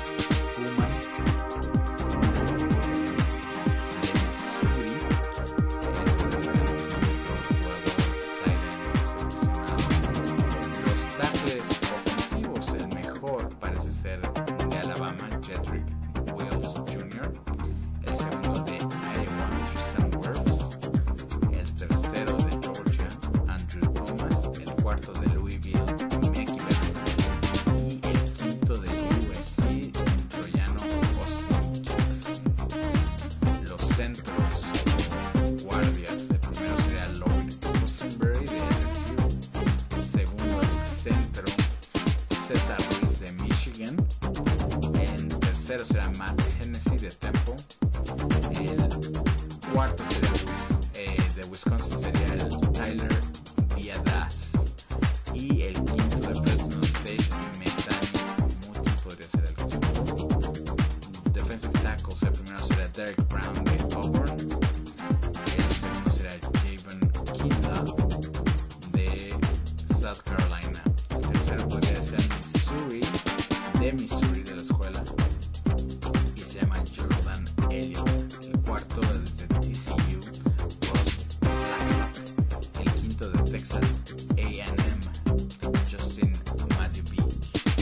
de Missouri, el quinto sería otro jugador tight end seleccionado. Los tackles ofensivos, el mejor parece ser de Alabama, Jedrick Wills junior, el segundo de Iowa, Tristan Wirfs, el tercero de Georgia, Andrew Thomas, el cuarto de Louisville, Mickey Beck, y el quinto de U S C, el troyano Austin Jackson. Los centros o guardias, el primero sería Lloyd Rosenberry de L S U, el segundo el centro Cesar Ruiz de Michigan, el tercero será Matt Hennessy de Temple, el cuarto sería eh, de Wisconsin sería el Tyler Diaz y el quinto de Fresno State, Methane Muti podría ser el quinto. Defensive tackles, el primero sería Derek Brown de Auburn, el segundo será Javon Kinla de South Carolina, el tercero podría ser Missouri de Missouri de la escuela y se llama Jordan Elliott, el cuarto desde T C U Ross Blacklock, el quinto de Texas A and M Justin Madubuike.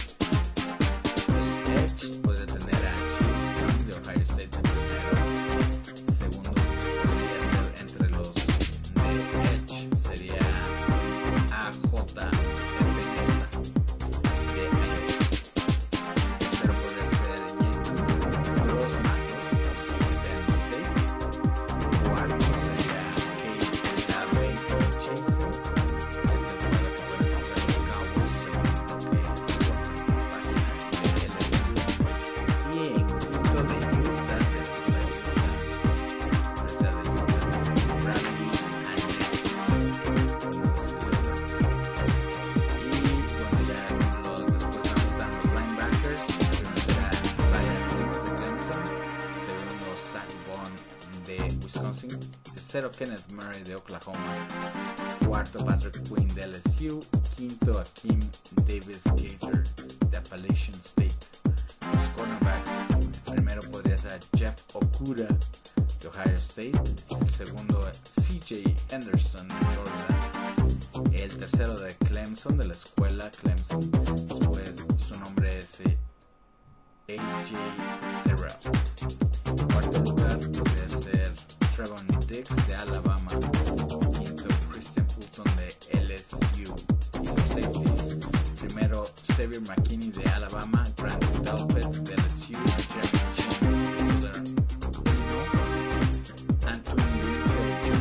El edge podría tener a Chase Young de Ohio State de primero, segundo podría ser entre los de edge sería A J Ebenezer de Iowa, tercero podría ser Jacob Grossman de Penn State, cuarto sería Kate Mason Chasen, el segundo que puede ser los Cowboys, segundo que encuentras en la página de L S U, y en quinto de Utah, de los de Utah, Universidad de Utah, Bradley Annett, uno de sus Ravens. Y bueno, ya lo, después están los linebackers, el primero será Isaiah Sims de Clemson, segundo Zach Bond de Wisconsin, tercero Kenneth Murray de Oklahoma, cuarto Patrick Quinn de L S U, quinto Akeem Davis Gaither de Appalachian State. Los cornerbacks, el primero podría ser Jeff Okuda de Ohio State, el segundo C J Henderson de Florida, el tercero de Clemson, de la escuela Clemson, después su nombre es eh, A J Terrell. Cuarto lugar podría ser Trevon Diggs de Alabama, quinto Christian Fulton de L S U, y los safeties, primero Xavier McKinney de Alabama, Grant Delpit de L S U, Jeremy Chin de Southern Illinois, Anthony Winfield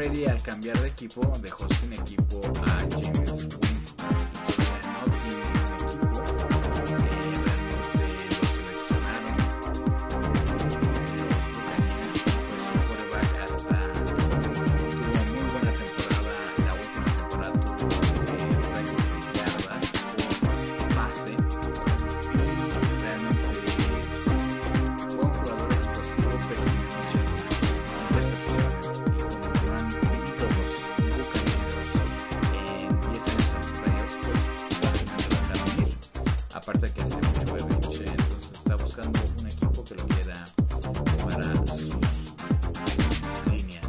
Brady, al cambiar de equipo, dejó sin equipo a James Winston. No tiene un equipo. Eh, realmente lo seleccionaron. Los Buccaneers fue su quarterback hasta tuvo muy buena temporada. La última temporada tuvo eh, récord de yardas por pase. Y realmente pues, fue un jugador explosivo, pero tiene muchas intercepciones. Y como llevan todos bucaneros en diez años en los playoffs, pues fácilmente lo dejaron ir. Aparte que hace mucho berrinche, entonces está buscando un equipo que lo quiera para sus líneas.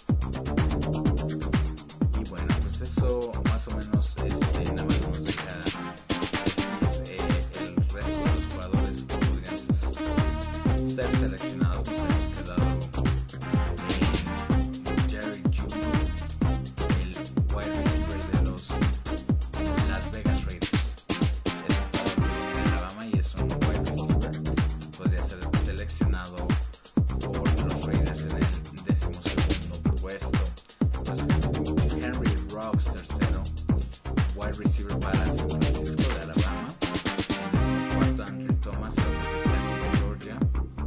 Y bueno, pues eso más o menos este, nada más nos deja decir eh, el resto de los jugadores que podrían ser seleccionados. Nos hemos quedado en Jerry junior, el wide receiver de los Las Vegas Raiders. Es un jugador de Alabama y es un wide receiver. Podría ser seleccionado por los Raiders en el decimosegundo puesto. Pues Henry Ruggs, tercero, wide receiver para San Francisco de Alabama. En decimocuarto, Andrew Thomas, el representante de Georgia.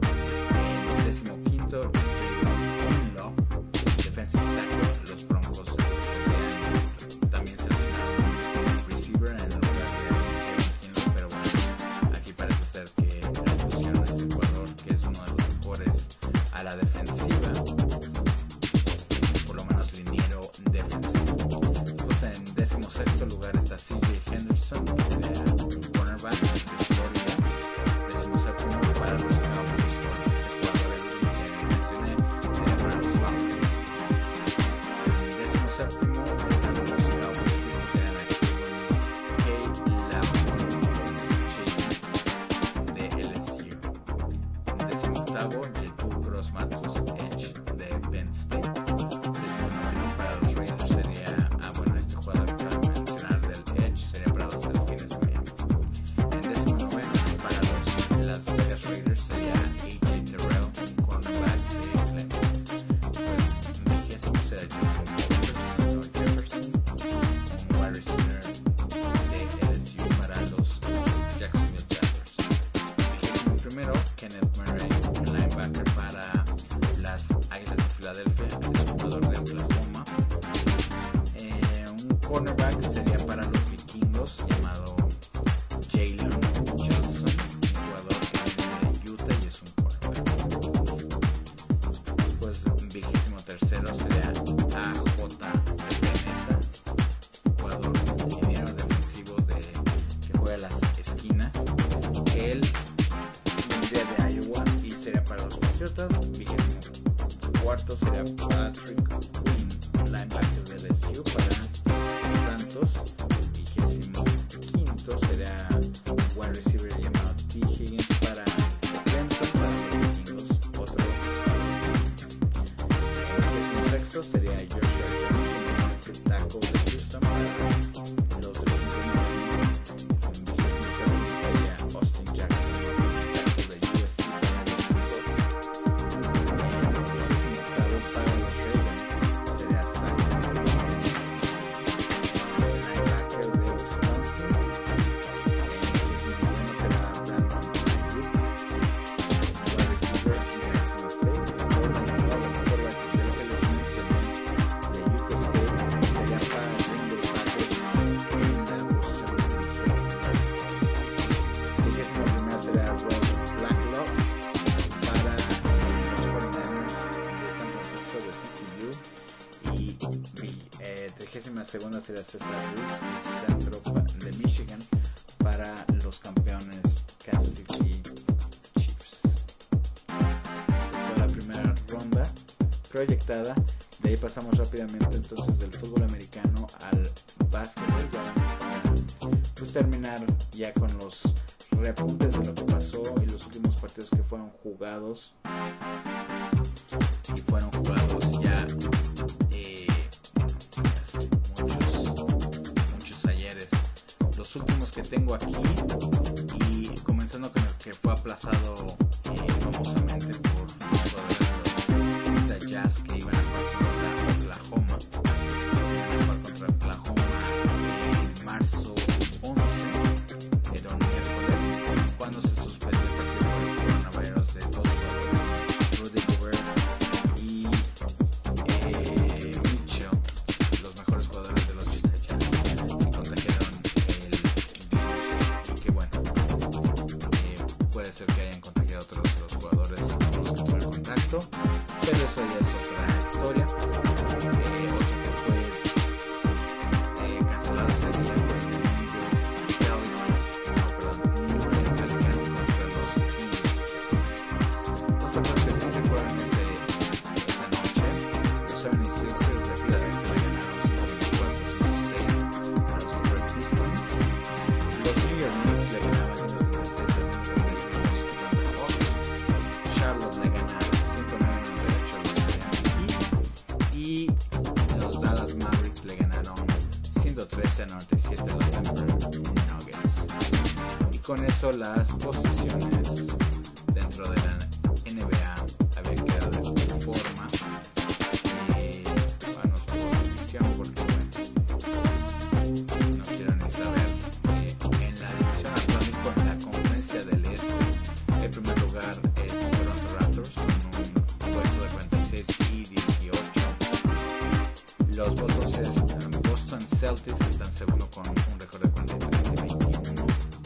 En decimoquinto, Jalen Kinlaw, defensive tackle, los Broncos podrían también seleccionaron un receiver en lugar de Jalen Kinlaw, pero bueno, aquí parece ser que le pusieron a este jugador que es uno de los mejores a la defensiva, por lo menos liniero defensivo. Después en decimosexto lugar está C J Henderson, que sería un cornerback de Florida. Decimoséptimo para los Cowboys, este jugador el que mencioné sería para los Falcons. En decimoséptimo están los Cowboys, que se quedan aquí con Kay Lamar Chase de L S U. En decimoctavo, Jetu Gross-Matos, Edge de Penn State. Decimonoveno para los Raiders sería, ah bueno, este jugador que acabo de mencionar del Edge sería para los Delfines de Miami. En decimonoveno para los Las Vegas Raiders sería A J Terrell, un cornerback de Clemson. Pues vigésimo será Justin Jefferson, un wide receiver de L S U para los Jacksonville Jaguars. Vigésimo primero, Kenneth Murray, un linebacker para las Águilas de Filadelfia, es un jugador de Oklahoma. Eh, un cornerback sería para los Vikingos llamado Jalen Johnson, un jugador que viene de Utah y es un cornerback. Después, vigésimo tercero sería A J Mesa, jugador ingeniero defensivo de, que juega las esquinas. Él vendría de Iowa y sería para los Patriotas. Vigésimo cuarto sería Patrick Quinn, linebacker de L S U para los Santos. Vigésimo quinto sería wide receiver llamado T. Higgins para Clemson, para los Vikingos. Otro. Vigésimo sexto sería Joshua Jones, un tackle de Houston para los Dolphins de Miami. Vigésimo segundo sería Austin Jackson, tackle de U S C para los Seahawks. Vigésimo octavo para los Ravens sería Zach linebacker de Wisconsin. Vigésimo noveno será Brandon Ayuk, wide receiver de Arizona State. Jordan Love, el quarterback de lo que les mencioné de Utah State, sería para Green Bay Packers en la posición vigésima. Vigésimo primero será Rob Blacklock para los cuarenta y nueve de San Francisco de T C U. Y eh, trigésima segunda será Cesar Ruiz, un centro de Michigan para los campeones Kansas City Chiefs. Esta es la primera ronda proyectada. De ahí pasamos rápidamente entonces del fútbol americano al básquetbol. Ya vamos a pues, terminar ya con los reapuntes de lo que pasó y los últimos partidos que fueron jugados. Y fueron jugados ya eh, hace muchos, muchos ayeres. Los últimos que tengo aquí, y comenzando con el que fue aplazado eh, famosamente por los jugadores de Utah Jazz que iban a jugar contra Oklahoma. esto, pero eso ya es otra historia. Eh, otro que fue eh, cancelado ese día fue el de New York Pelicans, no, perdón, New York Pelicans contra los Kings. Los partidos que sí se jugaron ese, esa noche, los setenta y seis ers de Filadelfia le ganaron ciento veinticuatro a ciento seis a los Detroit Pistons. Los New York Knicks le ganaban ciento treinta y seis a ciento treinta y uno a los Atlanta Hawks. Charlotte le ganaba ciento nueve a noventa y ocho a los Miami Heat. Y los Dallas Mavericks le ganaron ciento trece a noventa y siete a los Denver Nuggets. Y con eso las posiciones dentro de la N B A habían quedado de esta forma. Y bueno, por división, porque bueno, no quiero ni saber. Eh, en la división Atlántico, en la conferencia del Este, el primer lugar es Toronto Raptors con un puesto de cuarenta y seis y dieciocho. Los Boston, Boston Celtics están segundo con un récord de cuarenta y tres y veintiuno.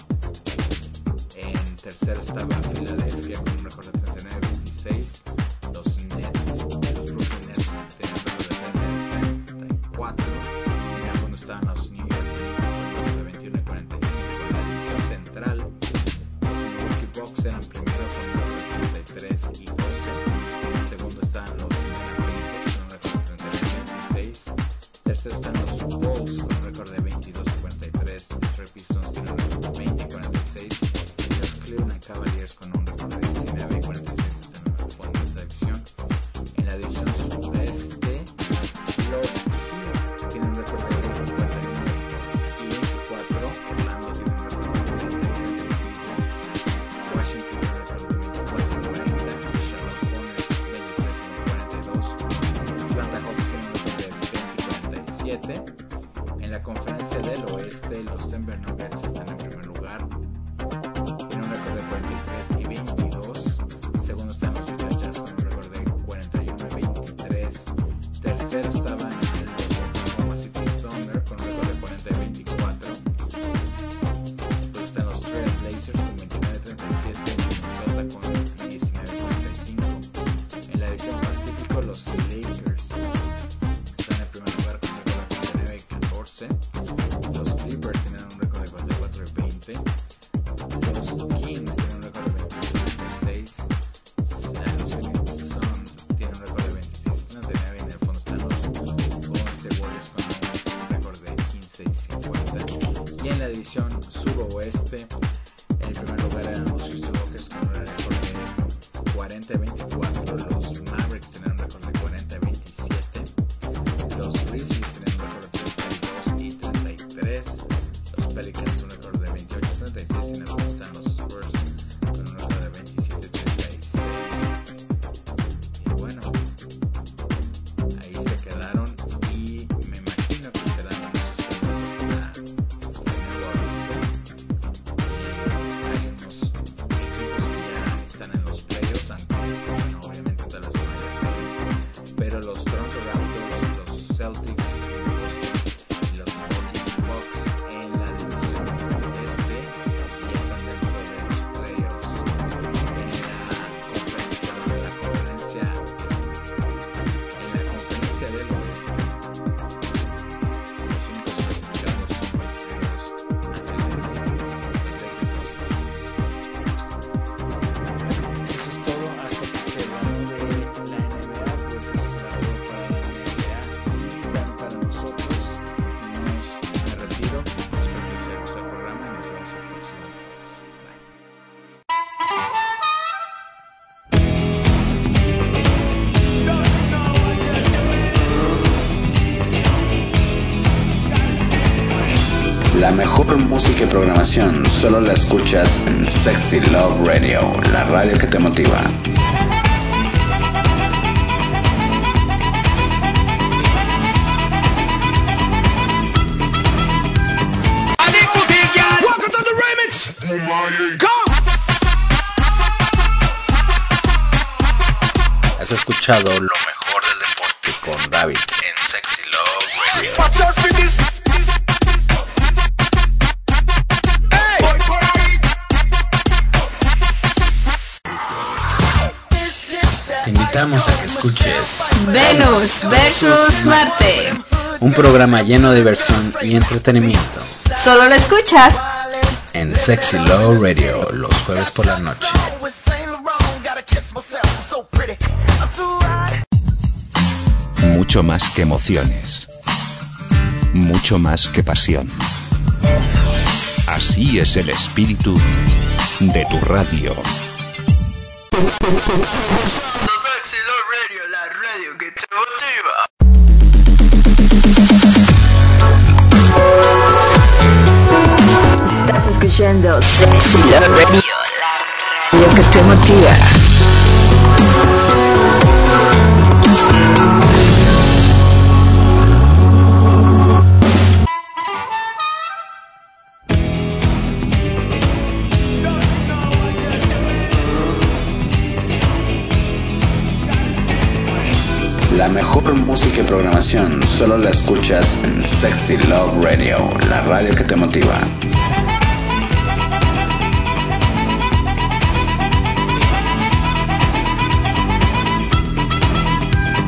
En tercero estaba Filadelfia con un récord de treinta y nueve y veintiséis. Los Nets, los Brooklyn Nets tenían un récord de treinta y cuatro. Y en el fondo estaban los New York Knicks con un récord de veintiuno y cuarenta y cinco. En la división central, los Milwaukee Bucks eran primero con un récord de treinta y tres y doce. En segundo estaban los Indiana Pacers con un récord de treinta y nueve y veintiséis. Tercero están los Bulls con un récord de veintidós y cuarenta y tres. Detroit Pistons tienen un récord de veinte y cuarenta y seis. Y los Cleveland Cavaliers con un récord de diecinueve y cuarenta y seis están en el fondo de esa división. En la división sureste, los Heat tienen un récord de cuarenta y uno y veinticuatro. Orlando tiene un récord de treinta y cuarenta y cinco. Washington tiene un récord de veinticuatro y cuarenta. Charlotte Hornets veintitrés y cuarenta y dos. Atlanta Hawks tienen un récord de veinte y cuarenta y siete. En la conferencia del oeste, los Denver Nuggets están en primer lugar. Tienen un récord de cuarenta y tres y veintidós. Segundo están los Utah Jazz con un récord de cuarenta y uno y veintitrés. Tercero estaban los Oklahoma City Thunder con un récord de cuarenta y veinticuatro. Después están los Trail Blazers con veintinueve y treinta y siete. Minnesota con diecinueve y cuarenta y cinco. En la división Pacífico, los Lakers están en primer lugar con un récord de cuarenta y nueve y catorce. Los Clippers tienen un récord de cuarenta y cuatro y veinte. Los Kings tienen un récord de veintiuno y treinta y seis. Los Phoenix Suns tienen un récord de veintiséis y treinta y nueve. Y en el fondo están los Golden State Warriors con un récord de quince y cincuenta. Y en la división suroeste, en el primer lugar eran los Houston Rockets con un récord de cuarenta y veinticuatro. Los Mavericks tienen un récord de cuarenta y veintisiete. Los Grizzlies tienen un récord de treinta y dos y treinta y tres. Los Pelicans un récord de veintiocho y treinta y seis. Y en el fondo están los Spurs con un récord de veintisiete y treinta y seis. Y bueno, ahí se quedaron. Y me imagino que serán unos sueños hasta el nuevo aviso. Hay unos equipos que ya están en los playoffs, aunque bueno, obviamente tal vez no haya playoffs. Pero los Toronto Raptors, los Celtics, los Boston y los Milwaukee Bucks en la división este ya están dentro de los playoffs. En la conferencia, en la conferencia, en la conferencia del oeste, los únicos clasificados son los Atletas, Eso es todo hasta que se va de la N B A, pues eso será todo para la N B A y tan para nosotros. Nos me retiro, espero que les haya gustado el programa y nos vemos el próximo jueves. Bye. La mejor música y programación solo la escuchas en Sexy Love Radio, la radio que te motiva. Has escuchado lo mejor del deporte con David en Sexy Love Radio. This is the Te invitamos a que escuches Venus versus Marte. un programa lleno de diversión y entretenimiento Solo lo escuchas en Sexy Love Radio los jueves por la noche. Mucho más que emociones, mucho más que pasión. Así es el espíritu de tu radio. Sexy Love Radio, la radio que te motiva. Estás escuchando Sexy Love Radio, la radio que te motiva. La mejor música y programación solo la escuchas en Sexy Love Radio, la radio que te motiva.